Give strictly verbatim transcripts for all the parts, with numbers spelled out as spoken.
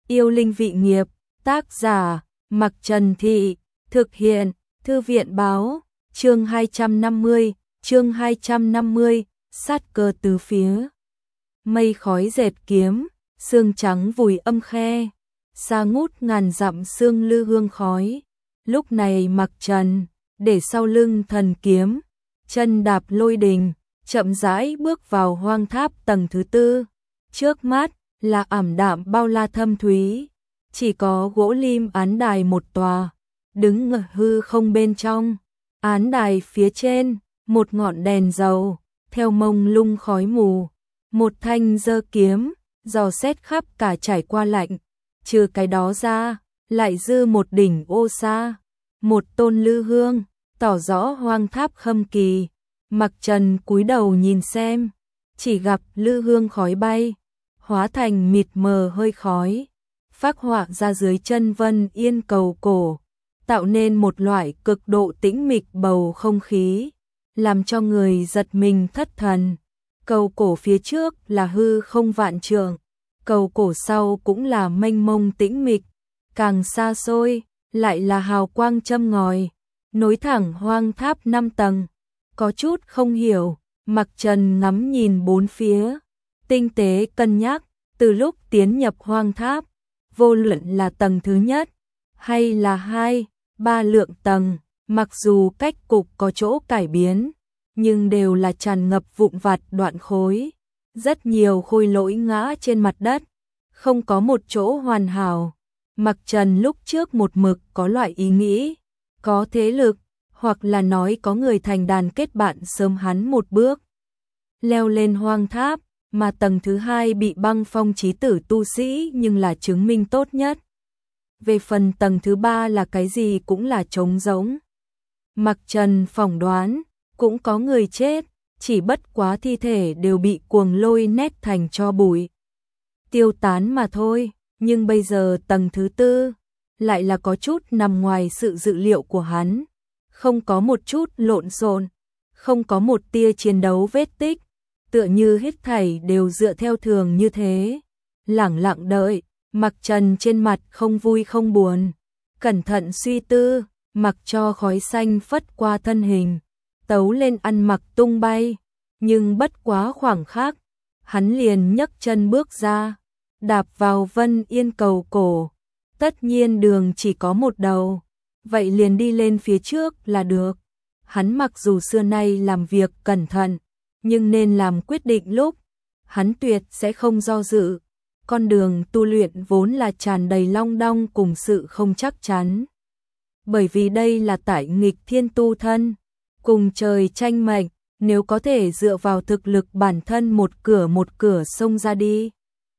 Yêu linh vị nghiệp, tác giả, Mặc Trần Thị, thực hiện, Thư viện báo, chương hai trăm năm mươi, chương hai trăm năm mươi, sát cơ tứ phía. Mây khói dệt kiếm, sương trắng vùi âm khe, xa ngút ngàn dặm sương lư hương khói. Lúc này Mặc Trần, để sau lưng thần kiếm, chân đạp lôi đình, chậm rãi bước vào hoang tháp tầng thứ tư. Trước mắt là ảm đạm bao la thâm thúy, chỉ có gỗ lim án đài một tòa, đứng ngự hư không bên trong. Án đài phía trên, một ngọn đèn dầu, theo mông lung khói mù, một thanh giơ kiếm, dò xét khắp cả trải qua lạnh. Trừ cái đó ra, lại dư một đỉnh ô sa, một tôn lư hương, tỏ rõ hoang tháp khâm kỳ. Mặc Trần cúi đầu nhìn xem, chỉ gặp lư hương khói bay, hóa thành mịt mờ hơi khói, phác họa ra dưới chân Vân Yên cầu cổ, tạo nên một loại cực độ tĩnh mịch bầu không khí, làm cho người giật mình thất thần. Cầu cổ phía trước là hư không vạn trượng, cầu cổ sau cũng là mênh mông tĩnh mịch, càng xa xôi lại là hào quang châm ngòi, nối thẳng hoang tháp năm tầng. Có chút không hiểu, Mặc Trần ngắm nhìn bốn phía, tinh tế cân nhắc, từ lúc tiến nhập hoang tháp, vô luận là tầng thứ nhất, hay là hai, ba lượng tầng, mặc dù cách cục có chỗ cải biến, nhưng đều là tràn ngập vụn vặt đoạn khối, rất nhiều khối lỗi ngã trên mặt đất, không có một chỗ hoàn hảo. Mặc Trần lúc trước một mực có loại ý nghĩ, có thế lực, hoặc là nói có người thành đàn kết bạn sớm hắn một bước leo lên hoang tháp, mà tầng thứ hai bị băng phong chí tử tu sĩ nhưng là chứng minh tốt nhất. Về phần tầng thứ ba là cái gì cũng là trống rỗng. Mặc Trần phỏng đoán, cũng có người chết, chỉ bất quá thi thể đều bị cuồng lôi nét thành tro bụi, tiêu tán mà thôi. Nhưng bây giờ tầng thứ tư lại là có chút nằm ngoài sự dự liệu của hắn, không có một chút lộn xộn, không có một tia chiến đấu vết tích, tựa như hết thảy đều dựa theo thường như thế. Lẳng lặng đợi, Mặc Trần trên mặt không vui không buồn, cẩn thận suy tư, mặc cho khói xanh phất qua thân hình, tấu lên ăn mặc tung bay, nhưng bất quá khoảng khắc, hắn liền nhấc chân bước ra, đạp vào Vân Yên cầu cổ. Tất nhiên đường chỉ có một đầu, vậy liền đi lên phía trước là được. Hắn mặc dù xưa nay làm việc cẩn thận, nhưng nên làm quyết định lúc, hắn tuyệt sẽ không do dự. Con đường tu luyện vốn là tràn đầy long đong cùng sự không chắc chắn. Bởi vì đây là tại nghịch thiên tu thân, cùng trời tranh mệnh, nếu có thể dựa vào thực lực bản thân một cửa một cửa xông ra đi,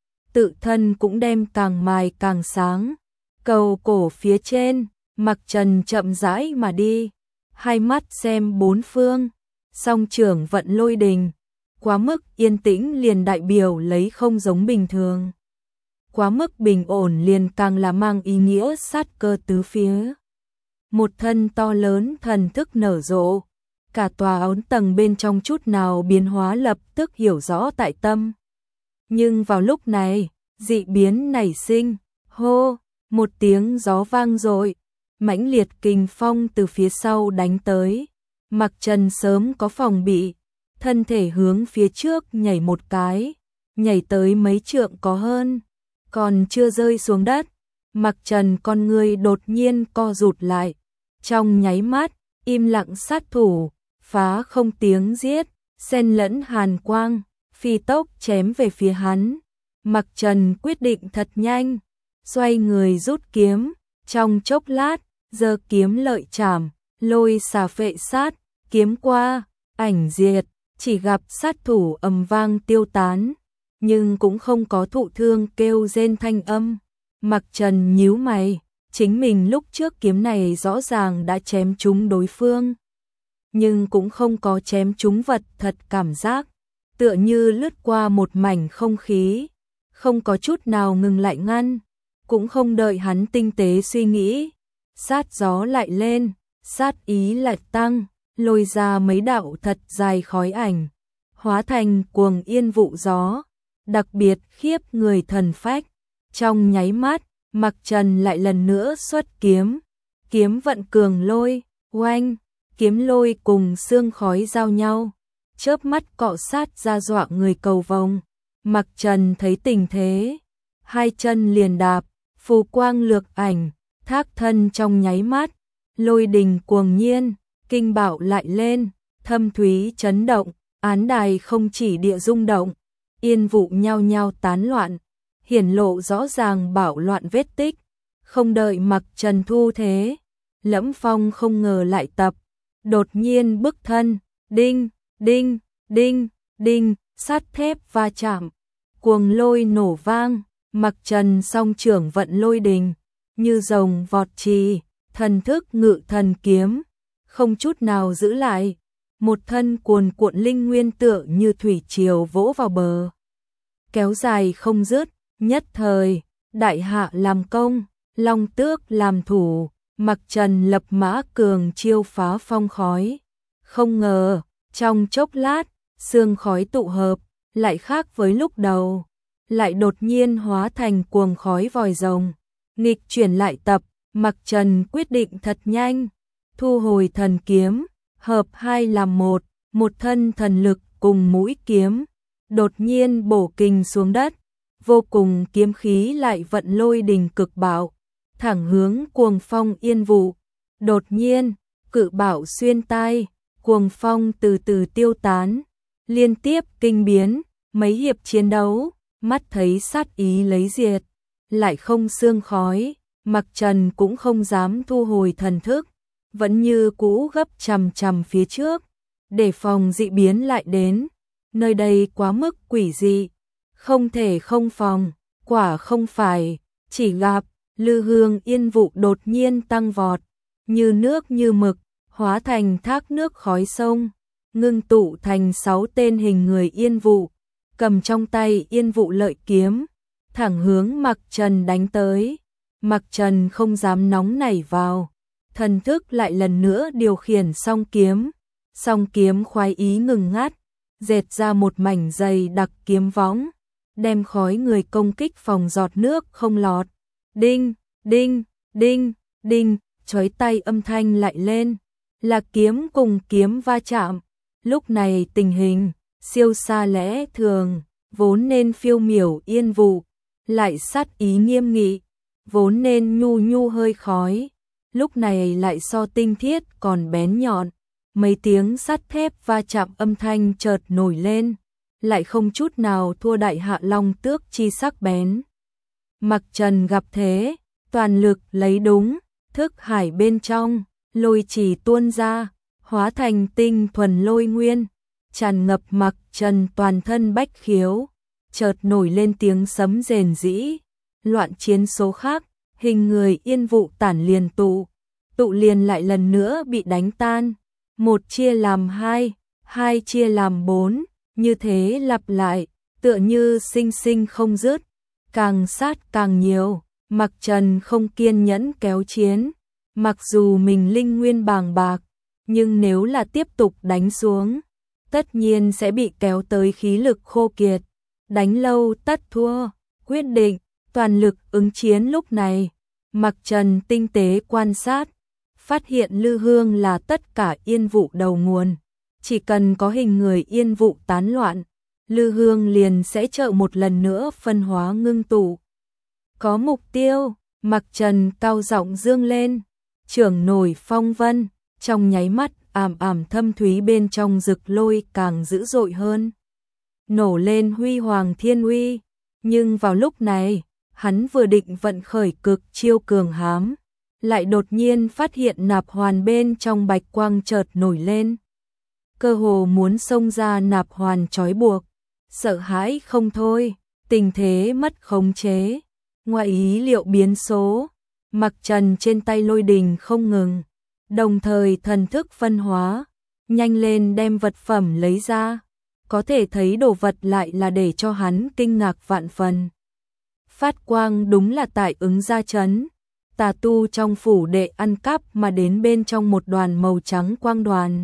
tự thân cũng đem càng mài càng sáng. Cầu cổ phía trên, Mặc Trần chậm rãi mà đi, hai mắt xem bốn phương, song trưởng vận lôi đình, quá mức yên tĩnh liền đại biểu lấy không giống bình thường, quá mức bình ổn liền càng là mang ý nghĩa sát cơ tứ phía. Một thân to lớn thần thức nở rộ, cả tòa ốn tầng bên trong chút nào biến hóa lập tức hiểu rõ tại tâm. Nhưng vào lúc này, dị biến nảy sinh, hô, một tiếng gió vang dội, mãnh liệt kình phong từ phía sau đánh tới. Mặc Trần sớm có phòng bị, thân thể hướng phía trước nhảy một cái, nhảy tới mấy trượng có hơn, còn chưa rơi xuống đất, Mặc Trần con người đột nhiên co rụt lại, trong nháy mắt, im lặng sát thủ, phá không tiếng giết, xen lẫn hàn quang, phi tốc chém về phía hắn. Mặc Trần quyết định thật nhanh, xoay người rút kiếm, trong chốc lát, giơ kiếm lợi trảm, lôi xà phệ sát, kiếm qua, ảnh diệt, chỉ gặp sát thủ ầm vang tiêu tán, nhưng cũng không có thụ thương kêu rên thanh âm. Mặc Trần nhíu mày, chính mình lúc trước kiếm này rõ ràng đã chém trúng đối phương, nhưng cũng không có chém trúng vật thật, cảm giác tựa như lướt qua một mảnh không khí, không có chút nào ngừng lại ngăn, cũng không đợi hắn tinh tế suy nghĩ, sát gió lại lên, sát ý lại tăng, lôi ra mấy đạo thật dài khói ảnh, hóa thành cuồng yên vụ gió, đặc biệt khiếp người thần phách. Trong nháy mắt, Mặc Trần lại lần nữa xuất kiếm, kiếm vận cường lôi, oanh, kiếm lôi cùng sương khói giao nhau, chớp mắt cọ sát ra dọa người cầu vồng. Mặc Trần thấy tình thế, hai chân liền đạp, phù quang lược ảnh, thác thân trong nháy mắt, lôi đình cuồng nhiên, kinh bạo lại lên, thâm thúy chấn động, án đài không chỉ địa rung động, yên vụ nhao nhao tán loạn, hiển lộ rõ ràng bạo loạn vết tích. Không đợi Mặc Trần thu thế, Lẫm Phong không ngờ lại tập, đột nhiên bức thân, đinh, đinh, đinh, đinh, sắt thép va chạm, cuồng lôi nổ vang. Mặc Trần song trưởng vận lôi đình, như rồng vọt trì, thần thức ngự thần kiếm, không chút nào giữ lại, một thân cuồn cuộn linh nguyên tựa như thủy triều vỗ vào bờ, kéo dài không dứt. Nhất thời, đại hạ làm công, long tước làm thủ, Mặc Trần lập mã cường chiêu phá phong khói. Không ngờ, trong chốc lát, sương khói tụ hợp, lại khác với lúc đầu, lại đột nhiên hóa thành cuồng khói vòi rồng, nghịch chuyển lại tập. Mặc Trần quyết định thật nhanh, thu hồi thần kiếm, hợp hai làm một, một thân thần lực cùng mũi kiếm, đột nhiên bổ kình xuống đất, vô cùng kiếm khí lại vận lôi đình cực bạo, thẳng hướng cuồng phong yên vụ. Đột nhiên, cự bạo xuyên tai, cuồng phong từ từ tiêu tán, liên tiếp kinh biến, mấy hiệp chiến đấu, mắt thấy sát ý lấy diệt, lại không sương khói. Mặc Trần cũng không dám thu hồi thần thức, vẫn như cũ gấp chằm chằm phía trước, để phòng dị biến lại đến. Nơi đây quá mức quỷ dị, không thể không phòng, quả không phải, chỉ gặp lư hương yên vụ đột nhiên tăng vọt, như nước như mực, hóa thành thác nước khói sông, ngưng tụ thành sáu tên hình người yên vụ, cầm trong tay yên vụ lợi kiếm, thẳng hướng Mặc Trần đánh tới. Mặc Trần không dám nóng nảy vào, thần thức lại lần nữa điều khiển song kiếm, song kiếm khoái ý ngừng ngắt, dệt ra một mảnh dày đặc kiếm võng, đem khói người công kích phòng giọt nước không lọt. Đinh, đinh, đinh, đinh, chói tai âm thanh lại lên, là kiếm cùng kiếm va chạm. Lúc này tình hình siêu xa lẽ thường, vốn nên phiêu miểu yên vụ, lại sát ý nghiêm nghị, vốn nên nhu nhu hơi khói, lúc này lại so tinh thiết còn bén nhọn. Mấy tiếng sắt thép va chạm âm thanh chợt nổi lên, lại không chút nào thua đại hạ long tước chi sắc bén. Mặc Trần gặp thế, toàn lực lấy đúng, thức hải bên trong, lôi chỉ tuôn ra, hóa thành tinh thuần lôi nguyên, tràn ngập Mặc Trần toàn thân bách khiếu, chợt nổi lên tiếng sấm rền rĩ, loạn chiến số khác, hình người yên vụ tản liền tụ, tụ liền lại lần nữa bị đánh tan, một chia làm hai, hai chia làm bốn, như thế lặp lại, tựa như sinh sinh không dứt, càng sát càng nhiều. Mặc Trần không kiên nhẫn kéo chiến, mặc dù mình linh nguyên bàng bạc, nhưng nếu là tiếp tục đánh xuống, tất nhiên sẽ bị kéo tới khí lực khô kiệt, đánh lâu tất thua. Quyết định toàn lực ứng chiến. Lúc này, Mặc Trần tinh tế quan sát, phát hiện lư hương là tất cả yên vụ đầu nguồn, chỉ cần có hình người yên vụ tán loạn, lư hương liền sẽ trợ một lần nữa phân hóa ngưng tụ. Có mục tiêu, Mặc Trần cao giọng dương lên, trưởng nổi phong vân, trong nháy mắt ảm ảm thâm thúy bên trong rực lôi càng dữ dội hơn, nổ lên huy hoàng thiên uy. Nhưng vào lúc này, hắn vừa định vận khởi cực chiêu cường hám, lại đột nhiên phát hiện nạp hoàn bên trong bạch quang chợt nổi lên, cơ hồ muốn xông ra nạp hoàn trói buộc. Sợ hãi không thôi, tình thế mất khống chế, ngoài ý liệu biến số. Mặc Trần trên tay lôi đình không ngừng, đồng thời thần thức phân hóa, nhanh lên đem vật phẩm lấy ra, có thể thấy đồ vật lại là để cho hắn kinh ngạc vạn phần. Phát quang đúng là tại ứng gia trấn, tà tu trong phủ đệ ăn cắp mà đến bên trong một đoàn màu trắng quang đoàn.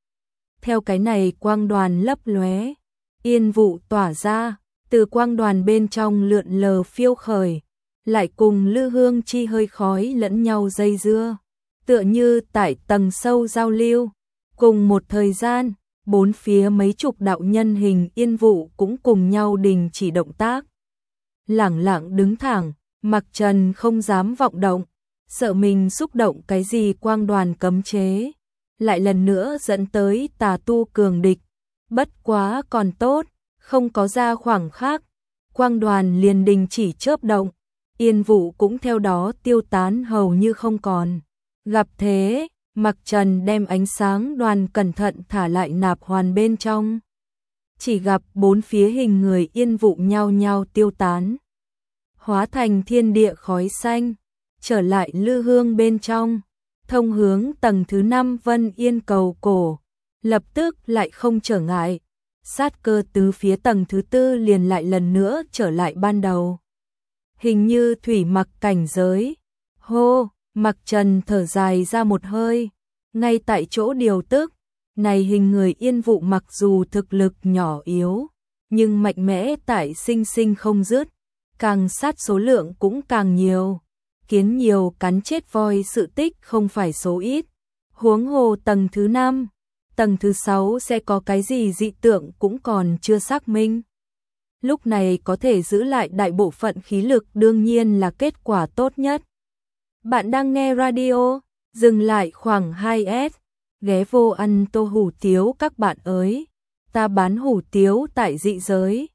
Theo cái này quang đoàn lấp lóe, yên vụ tỏa ra, từ quang đoàn bên trong lượn lờ phiêu khởi, lại cùng Lư Hương Chi hơi khói lẫn nhau dây dưa, tựa như tại tầng sâu giao lưu. Cùng một thời gian, bốn phía mấy chục đạo nhân hình yên vụ cũng cùng nhau đình chỉ động tác. Lẳng lặng đứng thẳng, Mặc Trần không dám vọng động, sợ mình xúc động cái gì quang đoàn cấm chế, lại lần nữa dẫn tới tà tu cường địch. Bất quá còn tốt, không có ra khoảng khắc, quang đoàn liền đình chỉ chớp động, yên vụ cũng theo đó tiêu tán hầu như không còn. Gặp thế, Mặc Trần đem ánh sáng đoàn cẩn thận thả lại nạp hoàn bên trong. Chỉ gặp bốn phía hình người yên vụ nhao nhao tiêu tán, hóa thành thiên địa khói xanh, trở lại Lư Hương bên trong, thông hướng tầng thứ năm Vân Yên cầu cổ, lập tức lại không trở ngại. Sát cơ tứ phía tầng thứ tư liền lại lần nữa trở lại ban đầu. Hình như thủy mặc cảnh giới. Hô, Mặc Trần thở dài ra một hơi, ngay tại chỗ điều tức. Này hình người yên vụ mặc dù thực lực nhỏ yếu, nhưng mạnh mẽ tại sinh sinh không dứt, càng sát số lượng cũng càng nhiều. Kiến nhiều cắn chết voi sự tích không phải số ít. Huống hồ tầng thứ năm, tầng thứ sáu sẽ có cái gì dị tượng cũng còn chưa xác minh. Lúc này có thể giữ lại đại bộ phận khí lực đương nhiên là kết quả tốt nhất. Bạn đang nghe radio, dừng lại khoảng hai S, ghé vô ăn tô hủ tiếu các bạn ơi. Ta bán hủ tiếu tại dị giới.